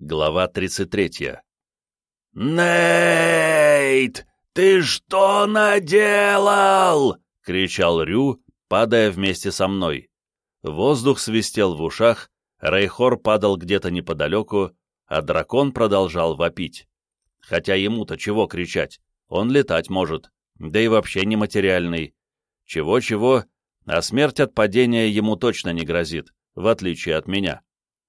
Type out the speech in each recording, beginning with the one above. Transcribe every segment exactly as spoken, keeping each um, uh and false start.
Глава тридцать третья. «Нейт, ты что наделал?» — кричал Рю, падая вместе со мной. Воздух свистел в ушах, Рейхор падал где-то неподалеку, а дракон продолжал вопить. Хотя ему-то чего кричать? Он летать может, да и вообще нематериальный. Чего-чего, а смерть от падения ему точно не грозит, в отличие от меня.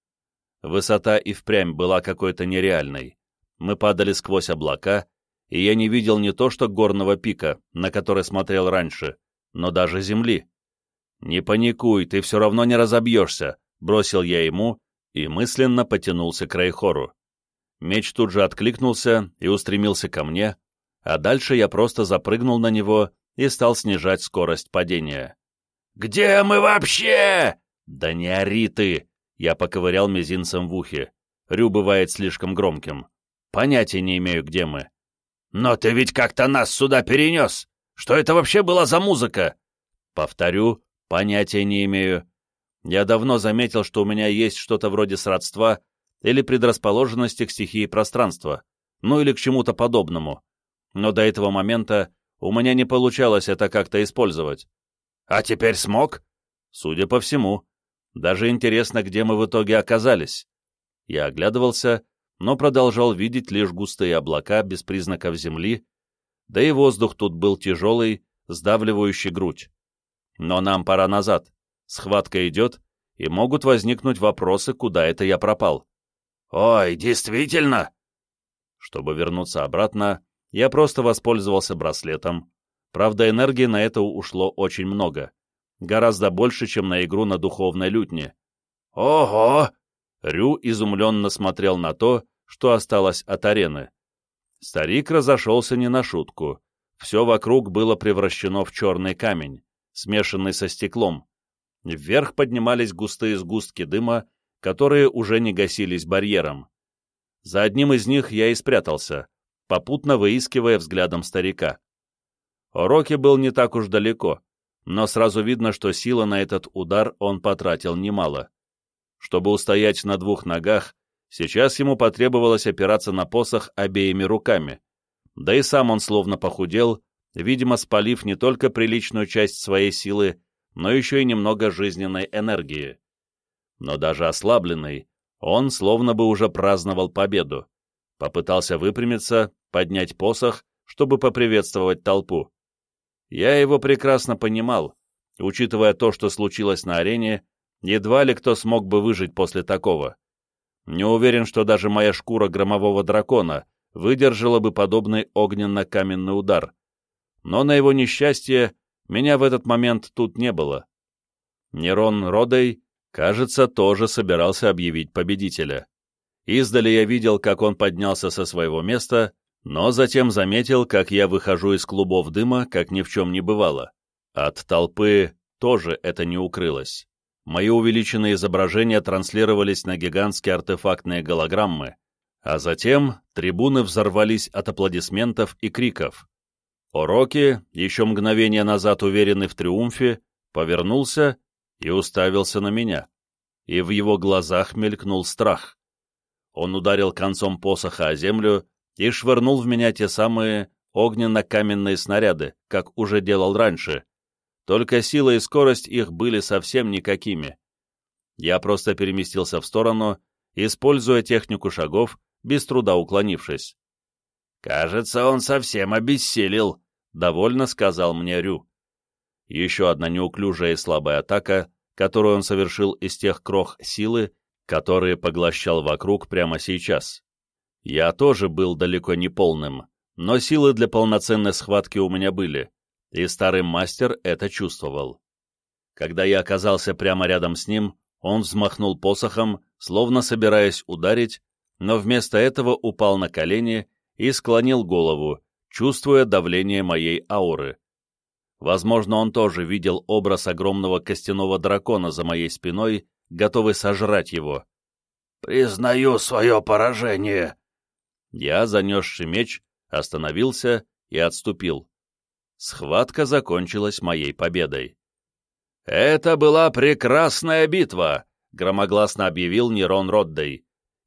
Высота и впрямь была какой-то нереальной. Мы падали сквозь облака, и я не видел не то что горного пика, на который смотрел раньше, но даже земли. «Не паникуй, ты все равно не разобьешься», — бросил я ему и мысленно потянулся к Рейхору. Меч тут же откликнулся и устремился ко мне, а дальше я просто запрыгнул на него и стал снижать скорость падения. «Где мы вообще?» «Да не ори ты!» Я поковырял мизинцем в ухе. Рю бывает слишком громким. Понятия не имею, где мы. «Но ты ведь как-то нас сюда перенес! Что это вообще была за музыка?» Повторю, понятия не имею. Я давно заметил, что у меня есть что-то вроде сродства или предрасположенности к стихии пространства, ну или к чему-то подобному. Но до этого момента у меня не получалось это как-то использовать. «А теперь смог?» Судя по всему. Даже интересно, где мы в итоге оказались. Я оглядывался, но продолжал видеть лишь густые облака без признаков земли, да и воздух тут был тяжелый, сдавливающий грудь. Но нам пора назад. Схватка идет, и могут возникнуть вопросы, куда это я пропал. «Ой, действительно?» Чтобы вернуться обратно, я просто воспользовался браслетом. Правда, энергии на это ушло очень много. Гораздо больше, чем на игру на духовной лютне. «Ого!» Рю изумленно смотрел на то, что осталось от арены. Старик разошелся не на шутку. Все вокруг было превращено в черный камень, смешанный со стеклом. Вверх поднимались густые сгустки дыма, которые уже не гасились барьером. За одним из них я и спрятался, попутно выискивая взглядом старика. Ороки был не так уж далеко, но сразу видно, что сила на этот удар он потратил немало. Чтобы устоять на двух ногах, сейчас ему потребовалось опираться на посох обеими руками, да и сам он словно похудел, видимо, спалив не только приличную часть своей силы, но еще и немного жизненной энергии. Но даже ослабленный, он словно бы уже праздновал победу. Попытался выпрямиться, поднять посох, чтобы поприветствовать толпу. Я его прекрасно понимал, учитывая то, что случилось на арене, едва ли кто смог бы выжить после такого. Не уверен, что даже моя шкура громового дракона выдержала бы подобный огненно-каменный удар. Но на его несчастье меня в этот момент тут не было. Нерон Родей, кажется, тоже собирался объявить победителя. Издали я видел, как он поднялся со своего места, но затем заметил, как я выхожу из клубов дыма, как ни в чем не бывало. От толпы тоже это не укрылось. Мои увеличенные изображения транслировались на гигантские артефактные голограммы, а затем трибуны взорвались от аплодисментов и криков. Ороки, еще мгновение назад уверенный в триумфе, повернулся и уставился на меня, и в его глазах мелькнул страх. Он ударил концом посоха о землю и швырнул в меня те самые огненно-каменные снаряды, как уже делал раньше, только сила и скорость их были совсем никакими. Я просто переместился в сторону, используя технику шагов, без труда уклонившись. «Кажется, он совсем обессилел», — довольно сказал мне Рю. Еще одна неуклюжая и слабая атака, которую он совершил из тех крох силы, которые поглощал вокруг прямо сейчас. Я тоже был далеко не полным, но силы для полноценной схватки у меня были, и старый мастер это чувствовал. Когда я оказался прямо рядом с ним, он взмахнул посохом, словно собираясь ударить, но вместо этого упал на колени и склонил голову, чувствуя давление моей ауры. Возможно, он тоже видел образ огромного костяного дракона за моей спиной, готовый сожрать его. «Признаю свое поражение!» Я, занесший меч, остановился и отступил. Схватка закончилась моей победой. «Это была прекрасная битва!» — громогласно объявил Нерон Роддей.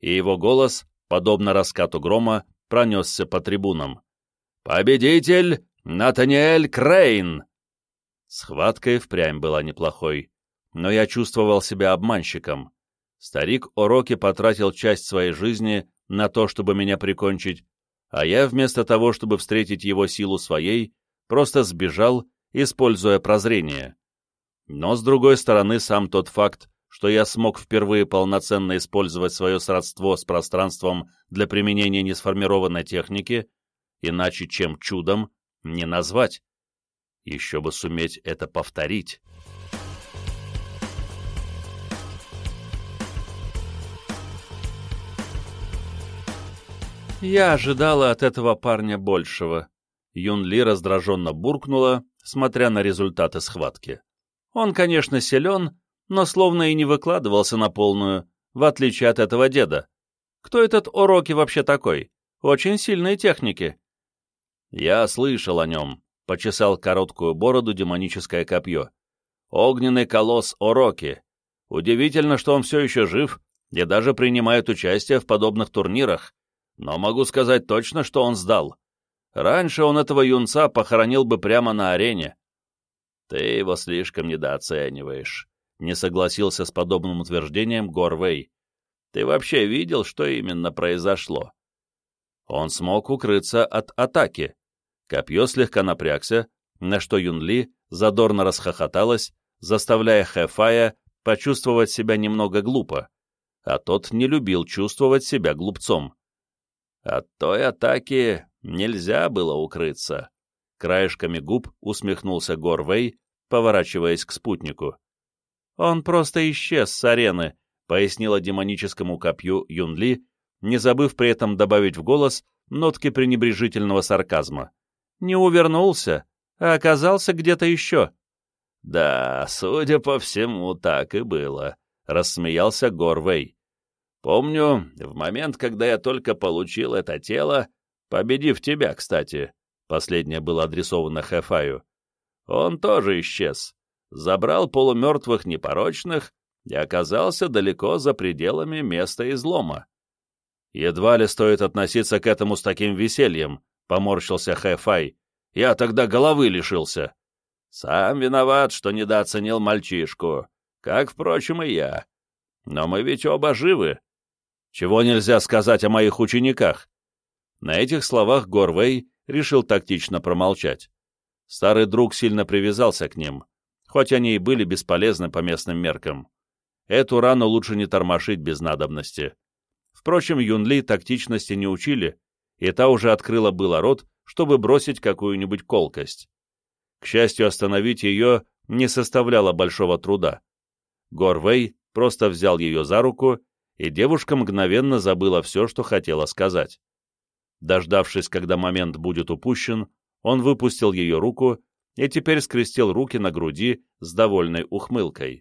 и его голос, подобно раскату грома, пронесся по трибунам. «Победитель Натаниэль Крейн!» Схватка и впрямь была неплохой, но я чувствовал себя обманщиком. Старик Ороки потратил часть своей жизни на то, чтобы меня прикончить, а я, вместо того, чтобы встретить его силу своей, просто сбежал, используя прозрение. Но, с другой стороны, сам тот факт, что я смог впервые полноценно использовать свое сродство с пространством для применения несформированной техники, иначе чем чудом не назвать. Еще бы суметь это повторить. Я ожидала от этого парня большего. Юн-Ли раздраженно буркнула, смотря на результаты схватки. Он, конечно, силен, но словно и не выкладывался на полную, в отличие от этого деда. Кто этот Ороки вообще такой? Очень сильные техники. Я слышал о нем, почесал короткую бороду демоническое копье. Огненный колосс Ороки. Удивительно, что он все еще жив и даже принимает участие в подобных турнирах, но могу сказать точно, что он сдал. Раньше он этого юнца похоронил бы прямо на арене. Ты его слишком недооцениваешь. Не согласился с подобным утверждением Гор Вэй. Ты вообще видел, что именно произошло? Он смог укрыться от атаки. Копье слегка напрягся, на что Юн-Ли задорно расхохоталась, заставляя Хэфая почувствовать себя немного глупо, а тот не любил чувствовать себя глупцом. От той атаки нельзя было укрыться. Краешками губ усмехнулся Гор Вэй, поворачиваясь к спутнику. «Он просто исчез с арены», — пояснила демоническому копью Юн-Ли, не забыв при этом добавить в голос нотки пренебрежительного сарказма. «Не увернулся, а оказался где-то еще». «Да, судя по всему, так и было», — рассмеялся Гор Вэй. «Помню, в момент, когда я только получил это тело, победив тебя, кстати», последнее было адресовано Хэфаю, он тоже исчез. Забрал полумертвых непорочных и оказался далеко за пределами места излома. «Едва ли стоит относиться к этому с таким весельем», — поморщился Хэфай. «Я тогда головы лишился». «Сам виноват, что недооценил мальчишку, как, впрочем, и я. Но мы ведь оба живы. Чего нельзя сказать о моих учениках?» На этих словах Гор Вэй решил тактично промолчать. Старый друг сильно привязался к ним, хоть они и были бесполезны по местным меркам. Эту рану лучше не тормошить без надобности. Впрочем, Юн-Ли тактичности не учили, и та уже открыла было рот, чтобы бросить какую-нибудь колкость. К счастью, остановить ее не составляло большого труда. Гор Вэй просто взял ее за руку, и девушка мгновенно забыла все, что хотела сказать. Дождавшись, когда момент будет упущен, он выпустил ее руку и теперь скрестил руки на груди с довольной ухмылкой.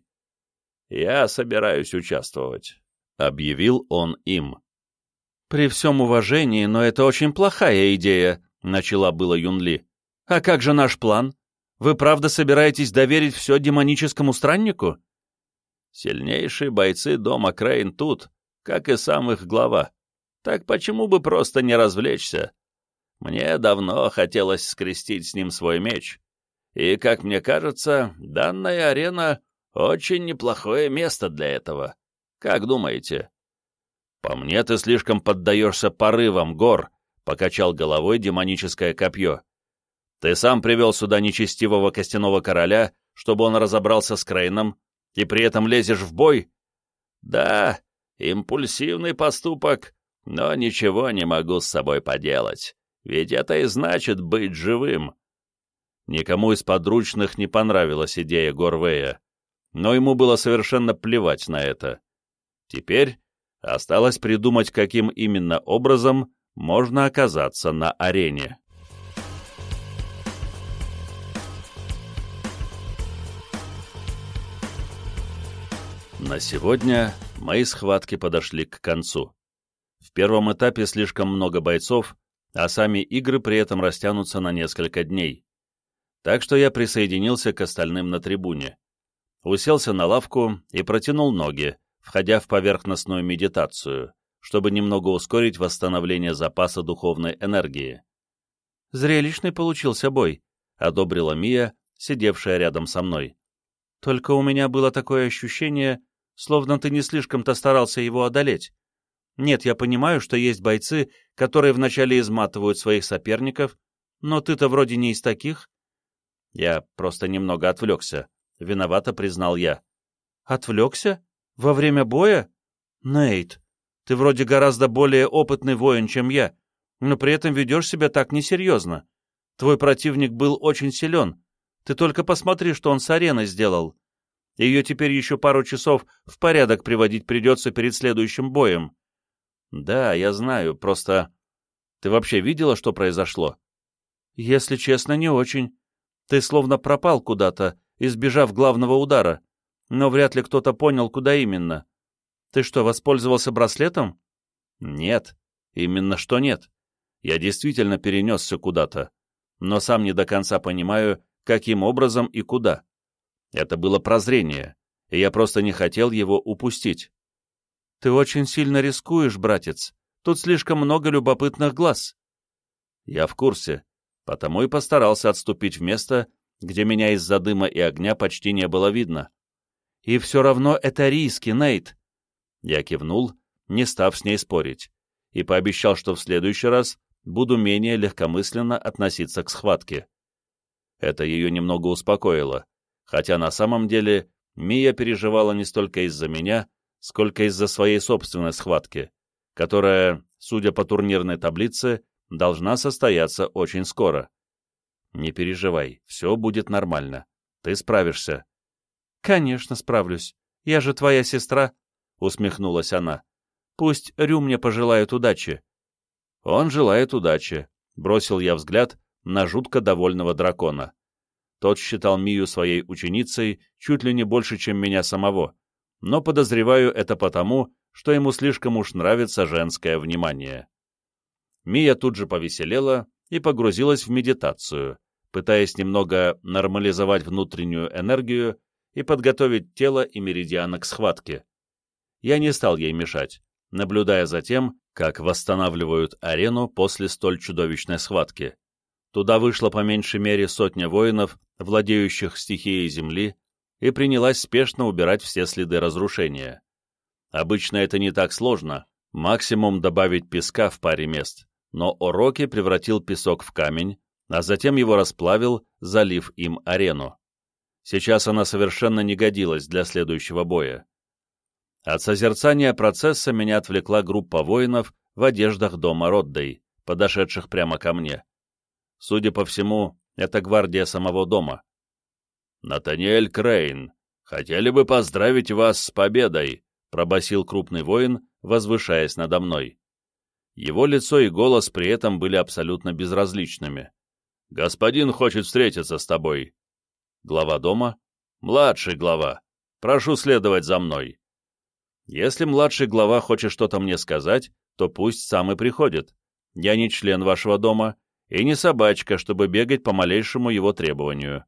«Я собираюсь участвовать», — объявил он им. «При всем уважении, но это очень плохая идея», — начала было Юн-Ли. «А как же наш план? Вы правда собираетесь доверить все демоническому страннику?» «Сильнейшие бойцы дома Крейн тут, как и сам их глава. Так почему бы просто не развлечься? Мне давно хотелось скрестить с ним свой меч. И, как мне кажется, данная арена — очень неплохое место для этого. Как думаете?» «По мне ты слишком поддаешься порывам, Гор», — покачал головой демоническое копье. «Ты сам привел сюда нечестивого костяного короля, чтобы он разобрался с Крейном, и при этом лезешь в бой?» «Да, импульсивный поступок, но ничего не могу с собой поделать, ведь это и значит быть живым». Никому из подручных не понравилась идея Гор Вэя, но ему было совершенно плевать на это. Теперь осталось придумать, каким именно образом можно оказаться на арене. На сегодня мои схватки подошли к концу. В первом этапе слишком много бойцов, а сами игры при этом растянутся на несколько дней. Так что я присоединился к остальным на трибуне. Уселся на лавку и протянул ноги, входя в поверхностную медитацию, чтобы немного ускорить восстановление запаса духовной энергии. «Зрелищный получился бой», — одобрила Мия, сидевшая рядом со мной. «Только у меня было такое ощущение, словно ты не слишком-то старался его одолеть. Нет, я понимаю, что есть бойцы, которые вначале изматывают своих соперников, но ты-то вроде не из таких». «Я просто немного отвлекся», — виновато признал я. «Отвлекся? Во время боя? Нейт, ты вроде гораздо более опытный воин, чем я, но при этом ведешь себя так несерьезно. Твой противник был очень силен. Ты только посмотри, что он с ареной сделал. Ее теперь еще пару часов в порядок приводить придется перед следующим боем». «Да, я знаю, просто... Ты вообще видела, что произошло?» «Если честно, не очень. Ты словно пропал куда-то, избежав главного удара, но вряд ли кто-то понял, куда именно. Ты что, воспользовался браслетом?» «Нет, именно что нет. Я действительно перенесся куда-то, но сам не до конца понимаю, каким образом и куда. Это было прозрение, и я просто не хотел его упустить». «Ты очень сильно рискуешь, братец. Тут слишком много любопытных глаз». «Я в курсе, потому и постарался отступить в место, где меня из-за дыма и огня почти не было видно». «И все равно это риски, Нейт». Я кивнул, не став с ней спорить, и пообещал, что в следующий раз буду менее легкомысленно относиться к схватке. Это ее немного успокоило, хотя на самом деле Мия переживала не столько из-за меня, сколько из-за своей собственной схватки, которая, судя по турнирной таблице, должна состояться очень скоро. «Не переживай, все будет нормально. Ты справишься». «Конечно справлюсь. Я же твоя сестра», — усмехнулась она. «Пусть Рю мне пожелает удачи». «Он желает удачи», — бросил я взгляд на жутко довольного дракона. Тот считал Мию своей ученицей чуть ли не больше, чем меня самого, но подозреваю это потому, что ему слишком уж нравится женское внимание. Мия тут же повеселела и погрузилась в медитацию, пытаясь немного нормализовать внутреннюю энергию и подготовить тело и меридианы к схватке. Я не стал ей мешать, наблюдая за тем, как восстанавливают арену после столь чудовищной схватки. Туда вышло по меньшей мере сотня воинов, владеющих стихией земли, и принялась спешно убирать все следы разрушения. Обычно это не так сложно, максимум добавить песка в паре мест, но Ороки превратил песок в камень, а затем его расплавил, залив им арену. Сейчас она совершенно не годилась для следующего боя. От созерцания процесса меня отвлекла группа воинов в одеждах дома Роддей, подошедших прямо ко мне. Судя по всему, это гвардия самого дома. «Натаниэль Крейн, хотели бы поздравить вас с победой», — пробасил крупный воин, возвышаясь надо мной. Его лицо и голос при этом были абсолютно безразличными. «Господин хочет встретиться с тобой». «Глава дома?» «Младший глава. Прошу следовать за мной». «Если младший глава хочет что-то мне сказать, то пусть сам и приходит. Я не член вашего дома и не собачка, чтобы бегать по малейшему его требованию».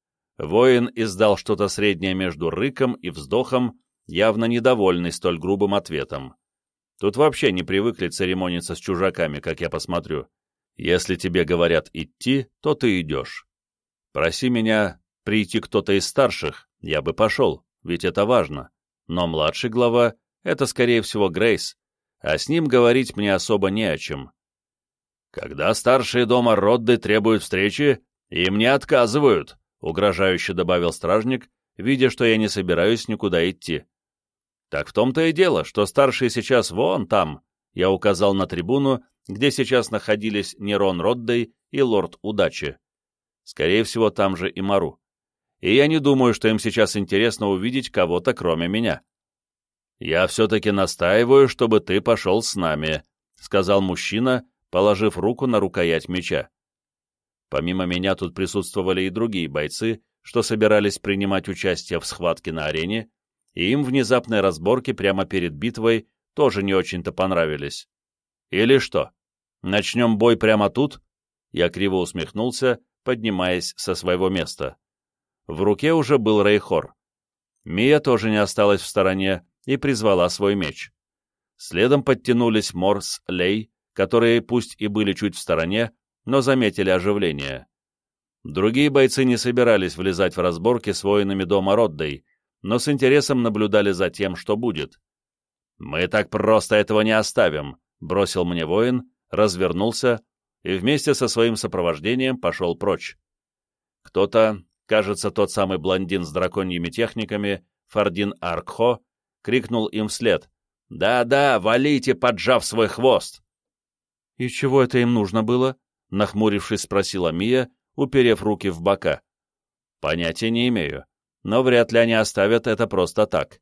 Воин издал что-то среднее между рыком и вздохом, явно недовольный столь грубым ответом. Тут вообще не привыкли церемониться с чужаками, как я посмотрю. Если тебе говорят идти, то ты идешь. Проси меня прийти кто-то из старших, я бы пошел, ведь это важно. Но младший глава — это, скорее всего, Грейс, а с ним говорить мне особо не о чем. Когда старшие дома Родды требуют встречи, им не отказывают, — угрожающе добавил стражник, видя, что я не собираюсь никуда идти. «Так в том-то и дело, что старшие сейчас вон там», — я указал на трибуну, где сейчас находились Нерон Роддей и Лорд Удачи. Скорее всего, там же и Мару. И я не думаю, что им сейчас интересно увидеть кого-то, кроме меня. «Я все-таки настаиваю, чтобы ты пошел с нами», — сказал мужчина, положив руку на рукоять меча. Помимо меня тут присутствовали и другие бойцы, что собирались принимать участие в схватке на арене, и им внезапные разборки прямо перед битвой тоже не очень-то понравились. «Или что? Начнем бой прямо тут?» Я криво усмехнулся, поднимаясь со своего места. В руке уже был Рейхор. Мия тоже не осталась в стороне и призвала свой меч. Следом подтянулись Морс, Лей, которые пусть и были чуть в стороне, но заметили оживление. Другие бойцы не собирались влезать в разборки с воинами дома Роддей, но с интересом наблюдали за тем, что будет. «Мы так просто этого не оставим», — бросил мне воин, развернулся и вместе со своим сопровождением пошел прочь. Кто-то, кажется, тот самый блондин с драконьими техниками, Фардин Аркхо, крикнул им вслед: «Да-да, валите, поджав свой хвост!» «И чего это им нужно было?» — нахмурившись, спросила Мия, уперев руки в бока. «Понятия не имею, но вряд ли они оставят это просто так».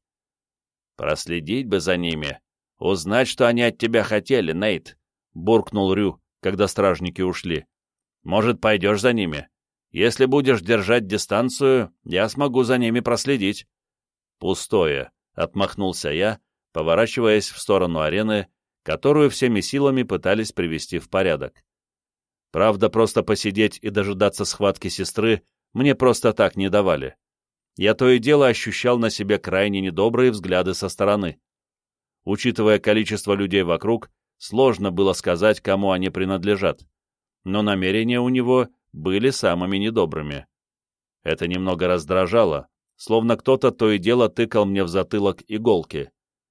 «Проследить бы за ними, узнать, что они от тебя хотели, Нейт», — буркнул Рю, когда стражники ушли. «Может, пойдешь за ними? Если будешь держать дистанцию, я смогу за ними проследить». «Пустое», — отмахнулся я, поворачиваясь в сторону арены, которую всеми силами пытались привести в порядок. Правда, просто посидеть и дожидаться схватки сестры мне просто так не давали. Я то и дело ощущал на себе крайне недобрые взгляды со стороны. Учитывая количество людей вокруг, сложно было сказать, кому они принадлежат, но намерения у него были самыми недобрыми. Это немного раздражало, словно кто-то то и дело тыкал мне в затылок иголки.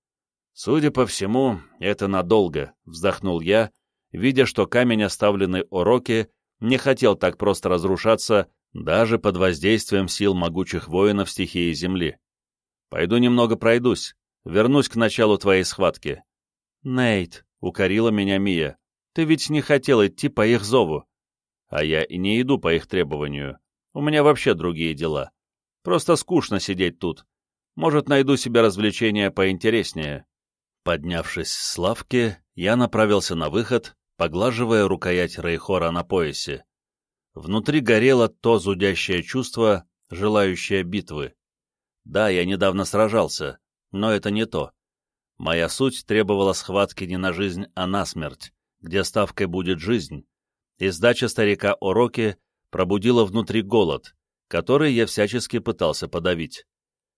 «Судя по всему, это надолго», — вздохнул я, видя, что камень, оставленный Ороки, не хотел так просто разрушаться даже под воздействием сил могучих воинов стихии Земли. «Пойду немного пройдусь, вернусь к началу твоей схватки». «Нейт», — укорила меня Мия, — «ты ведь не хотел идти по их зову». «А я и не иду по их требованию. У меня вообще другие дела. Просто скучно сидеть тут. Может, найду себе развлечения поинтереснее». Поднявшись с лавки, я направился на выход, поглаживая рукоять Рейхора на поясе. Внутри горело то зудящее чувство, желающее битвы. Да, я недавно сражался, но это не то. Моя суть требовала схватки не на жизнь, а на смерть, где ставкой будет жизнь, и сдача старика Ороки пробудила внутри голод, который я всячески пытался подавить.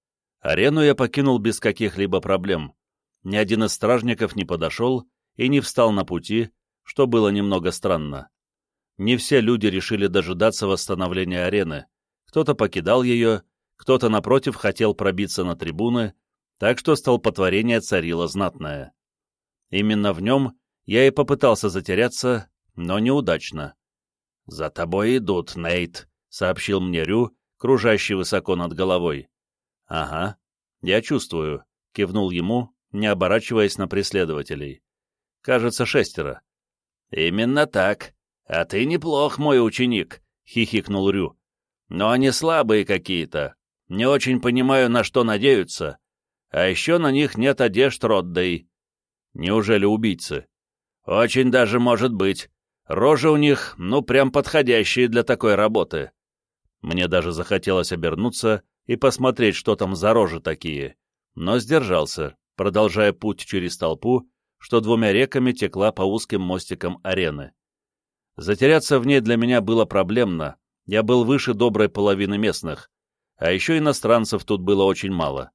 Арену я покинул без каких-либо проблем. Ни один из стражников не подошел и не встал на пути, что было немного странно. Не все люди решили дожидаться восстановления арены. Кто-то покидал ее, кто-то, напротив, хотел пробиться на трибуны, так что столпотворение царило знатное. Именно в нем я и попытался затеряться, но неудачно. «За тобой идут, Нейт», — сообщил мне Рю, кружащий высоко над головой. «Ага, я чувствую», — кивнул ему, не оборачиваясь на преследователей. «Кажется, шестеро». «Именно так. А ты неплох, мой ученик», — хихикнул Рю. «Но они слабые какие-то. Не очень понимаю, на что надеются. А еще на них нет одежд Роддей». «Неужели убийцы?» «Очень даже может быть. Рожи у них, ну, прям подходящие для такой работы». Мне даже захотелось обернуться и посмотреть, что там за рожи такие, но сдержался, продолжая путь через толпу, что двумя реками текла по узким мостикам арены. Затеряться в ней для меня было проблемно, я был выше доброй половины местных, а еще иностранцев тут было очень мало.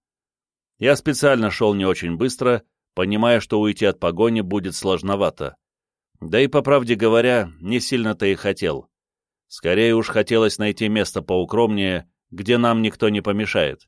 Я специально шел не очень быстро, понимая, что уйти от погони будет сложновато. Да и, по правде говоря, не сильно-то и хотел. Скорее уж хотелось найти место поукромнее, где нам никто не помешает.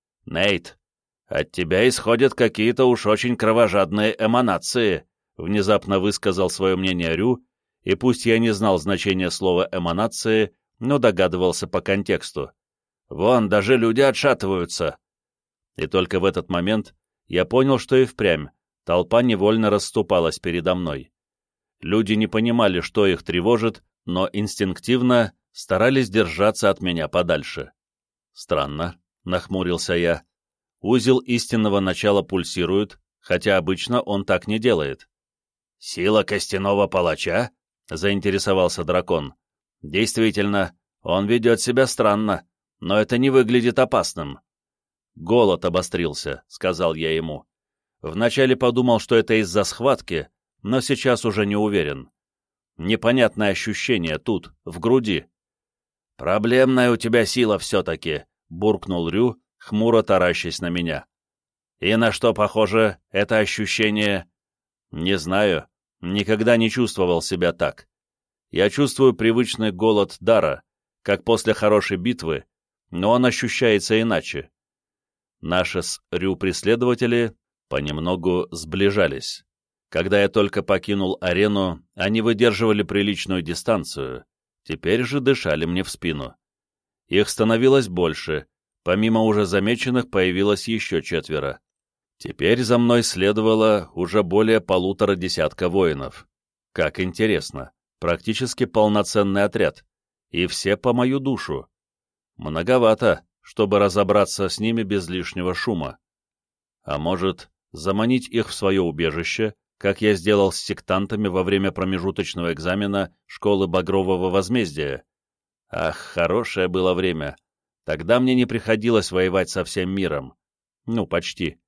«Нейт, от тебя исходят какие-то уж очень кровожадные эманации», внезапно высказал свое мнение Рю, и пусть я не знал значения слова «эманации», но догадывался по контексту. «Вон, даже люди отшатываются». И только в этот момент я понял, что и впрямь толпа невольно расступалась передо мной. Люди не понимали, что их тревожит, но инстинктивно старались держаться от меня подальше. «Странно», — нахмурился я. «Узел истинного начала пульсирует, хотя обычно он так не делает». «Сила костяного палача?» — заинтересовался дракон. «Действительно, он ведет себя странно, но это не выглядит опасным». «Голод обострился», — сказал я ему. Вначале подумал, что это из-за схватки, но сейчас уже не уверен. Непонятное ощущение тут, в груди. «Проблемная у тебя сила все-таки», — буркнул Рю, хмуро таращась на меня. И на что похоже это ощущение? Не знаю, никогда не чувствовал себя так. Я чувствую привычный голод дара, как после хорошей битвы, но он ощущается иначе. Наши с Рю преследователи понемногу сближались. Когда я только покинул арену, они выдерживали приличную дистанцию, теперь же дышали мне в спину. Их становилось больше, помимо уже замеченных появилось еще четверо. Теперь за мной следовало уже более полутора десятка воинов. Как интересно, практически полноценный отряд, и все по мою душу. Многовато, чтобы разобраться с ними без лишнего шума. А может, заманить их в свое убежище, как я сделал с сектантами во время промежуточного экзамена школы Багрового возмездия. Ах, хорошее было время. Тогда мне не приходилось воевать со всем миром. Ну, почти.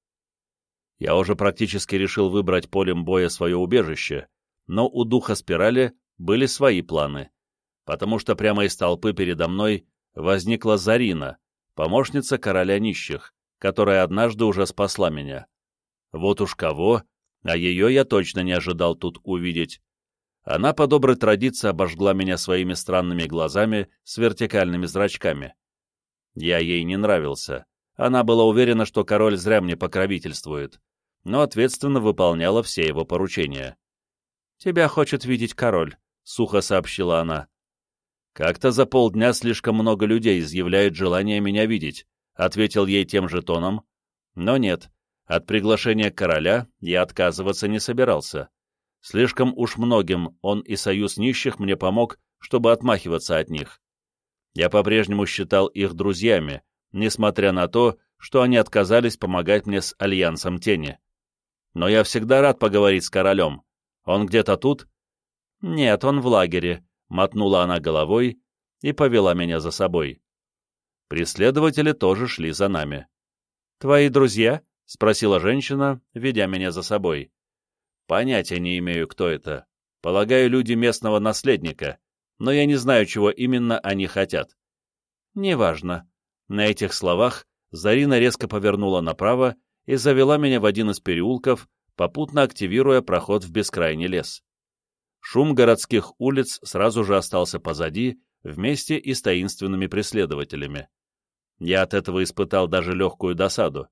Я уже практически решил выбрать полем боя свое убежище, но у духа спирали были свои планы, потому что прямо из толпы передо мной возникла Зарина, помощница короля нищих, которая однажды уже спасла меня. Вот уж кого, а ее я точно не ожидал тут увидеть. Она по доброй традиции обожгла меня своими странными глазами с вертикальными зрачками. Я ей не нравился. Она была уверена, что король зря мне покровительствует, но ответственно выполняла все его поручения. «Тебя хочет видеть король», — сухо сообщила она. «Как-то за полдня слишком много людей изъявляют желание меня видеть», — ответил ей тем же тоном. Но нет. От приглашения короля я отказываться не собирался. Слишком уж многим он и союз нищих мне помог, чтобы отмахиваться от них. Я по-прежнему считал их друзьями, несмотря на то, что они отказались помогать мне с Альянсом Тени. Но я всегда рад поговорить с королем. Он где-то тут? Нет, он в лагере, мотнула она головой и повела меня за собой. Преследователи тоже шли за нами. Твои друзья? — спросила женщина, ведя меня за собой. «Понятия не имею, кто это. Полагаю, люди местного наследника, но я не знаю, чего именно они хотят». «Неважно». На этих словах Зарина резко повернула направо и завела меня в один из переулков, попутно активируя проход в бескрайний лес. Шум городских улиц сразу же остался позади, вместе и с таинственными преследователями. Я от этого испытал даже легкую досаду.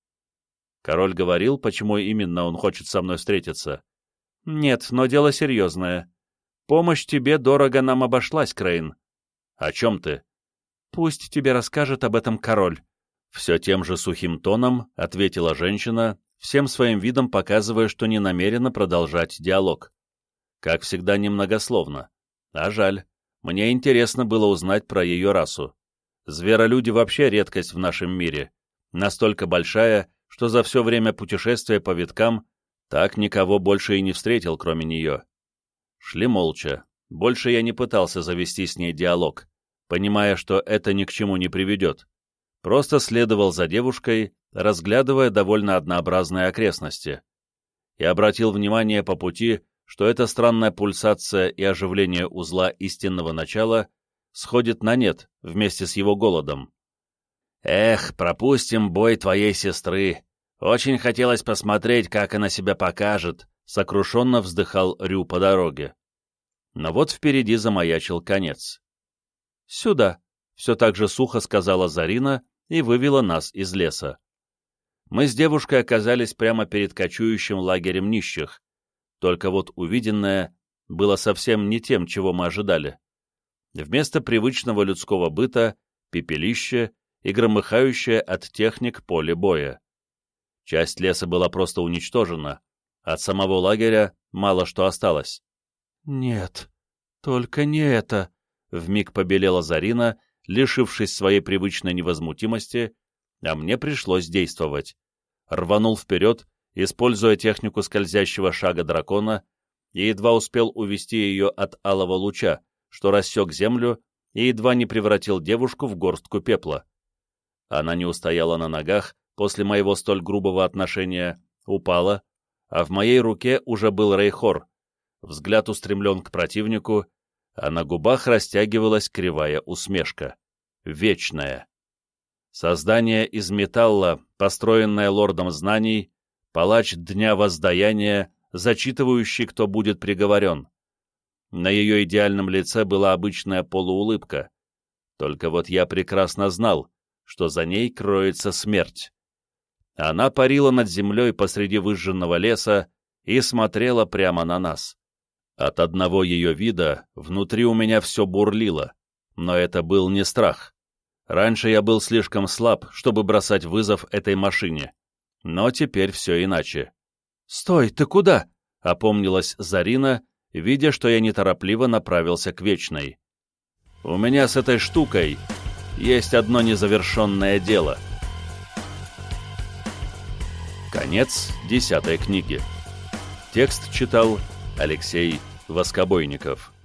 Король говорил, почему именно он хочет со мной встретиться. Нет, но дело серьезное. Помощь тебе дорого нам обошлась, Крейн. О чем ты? Пусть тебе расскажет об этом король. Все тем же сухим тоном ответила женщина, всем своим видом показывая, что не намерена продолжать диалог. Как всегда, немногословно. А жаль. Мне интересно было узнать про ее расу. Зверолюди вообще редкость в нашем мире. Настолько большая, что за все время путешествия по виткам так никого больше и не встретил, кроме нее. Шли молча. Больше я не пытался завести с ней диалог, понимая, что это ни к чему не приведет. Просто следовал за девушкой, разглядывая довольно однообразные окрестности. И обратил внимание по пути, что эта странная пульсация и оживление узла истинного начала сходит на нет вместе с его голодом. «Эх, пропустим бой твоей сестры. Очень хотелось посмотреть, как она себя покажет», — сокрушенно вздыхал Рю по дороге. Но вот впереди замаячил конец. «Сюда», — все так же сухо сказала Зарина и вывела нас из леса. Мы с девушкой оказались прямо перед кочующим лагерем нищих. Только вот увиденное было совсем не тем, чего мы ожидали. Вместо привычного людского быта — пепелище и громыхающее от техник поле боя. Часть леса была просто уничтожена, от самого лагеря мало что осталось. «Нет, только не это», — вмиг побелела Зарина, лишившись своей привычной невозмутимости, а мне пришлось действовать. Рванул вперед, используя технику скользящего шага дракона, и едва успел увести ее от алого луча, что рассек землю и едва не превратил девушку в горстку пепла. Она не устояла на ногах после моего столь грубого отношения, упала, а в моей руке уже был Рейхор, взгляд устремлен к противнику, а на губах растягивалась кривая усмешка. Вечная. Создание из металла, построенное лордом знаний, палач Дня Воздаяния, зачитывающий, кто будет приговорен. На ее идеальном лице была обычная полуулыбка. Только вот я прекрасно знал, что за ней кроется смерть. Она парила над землей посреди выжженного леса и смотрела прямо на нас. От одного ее вида внутри у меня все бурлило, но это был не страх. Раньше я был слишком слаб, чтобы бросать вызов этой машине. Но теперь все иначе. «Стой, ты куда?» — опомнилась Зарина, видя, что я неторопливо направился к Вечной. «У меня с этой штукой есть одно незавершенное дело». Конец десятой книги. Текст читал Алексей Воскобойников.